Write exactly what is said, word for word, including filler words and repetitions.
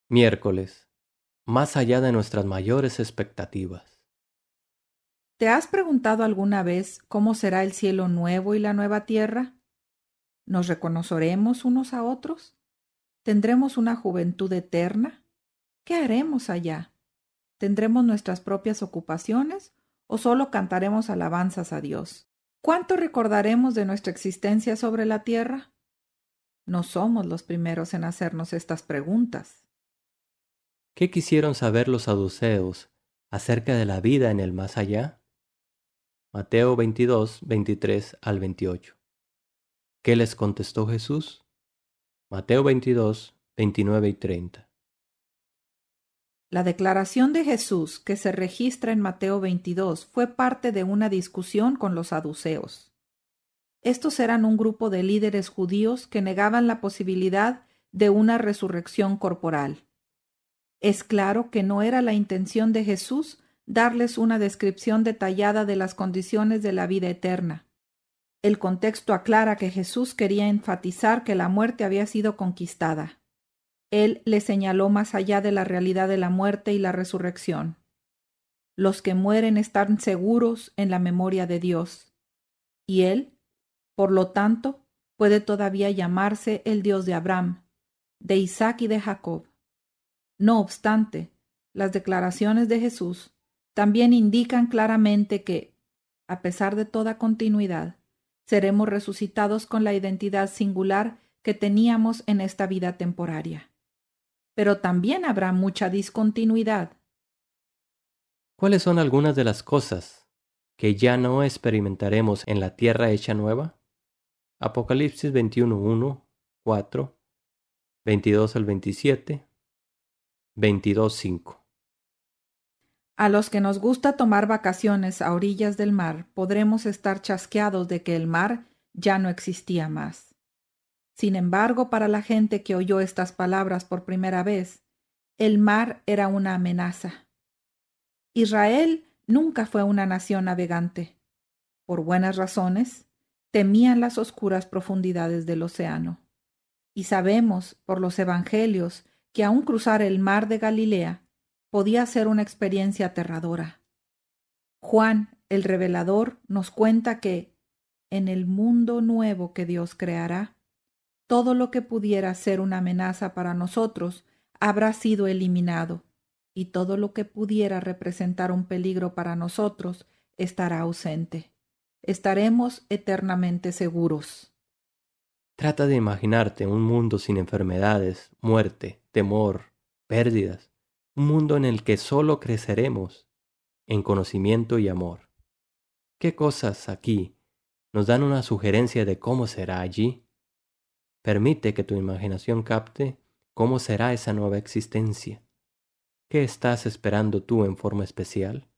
Miércoles, más allá de nuestras mayores expectativas. ¿Te has preguntado alguna vez cómo será el cielo nuevo y la nueva tierra? ¿Nos reconoceremos unos a otros? ¿Tendremos una juventud eterna? ¿Qué haremos allá? ¿Tendremos nuestras propias ocupaciones o solo cantaremos alabanzas a Dios? ¿Cuánto recordaremos de nuestra existencia sobre la tierra? No somos los primeros en hacernos estas preguntas. ¿Qué quisieron saber los saduceos acerca de la vida en el más allá? Mateo veintidós, veintitrés al veintiocho. ¿Qué les contestó Jesús? Mateo veintidós, veintinueve y treinta. La declaración de Jesús que se registra en Mateo veintidós fue parte de una discusión con los saduceos. Estos eran un grupo de líderes judíos que negaban la posibilidad de una resurrección corporal. Es claro que no era la intención de Jesús darles una descripción detallada de las condiciones de la vida eterna. El contexto aclara que Jesús quería enfatizar que la muerte había sido conquistada. Él le señaló más allá de la realidad de la muerte y la resurrección. Los que mueren están seguros en la memoria de Dios. Y Él, por lo tanto, puede todavía llamarse el Dios de Abraham, de Isaac y de Jacob. No obstante, las declaraciones de Jesús también indican claramente que, a pesar de toda continuidad, seremos resucitados con la identidad singular que teníamos en esta vida temporaria. Pero también habrá mucha discontinuidad. ¿Cuáles son algunas de las cosas que ya no experimentaremos en la tierra hecha nueva? Apocalipsis veintiuno, uno, cuatro, veintidós al veintisiete, veintidós, cinco. A los que nos gusta tomar vacaciones a orillas del mar, podremos estar chasqueados de que el mar ya no existía más. Sin embargo, para la gente que oyó estas palabras por primera vez, el mar era una amenaza. Israel nunca fue una nación navegante. Por buenas razones, temían las oscuras profundidades del océano. Y sabemos, por los evangelios, que aún cruzar el mar de Galilea podía ser una experiencia aterradora. Juan, el revelador, nos cuenta que, en el mundo nuevo que Dios creará, todo lo que pudiera ser una amenaza para nosotros habrá sido eliminado, y todo lo que pudiera representar un peligro para nosotros estará ausente. Estaremos eternamente seguros. Trata de imaginarte un mundo sin enfermedades, muerte, temor, pérdidas. Un mundo en el que solo creceremos en conocimiento y amor. ¿Qué cosas aquí nos dan una sugerencia de cómo será allí? Permite que tu imaginación capte cómo será esa nueva existencia. ¿Qué estás esperando tú en forma especial?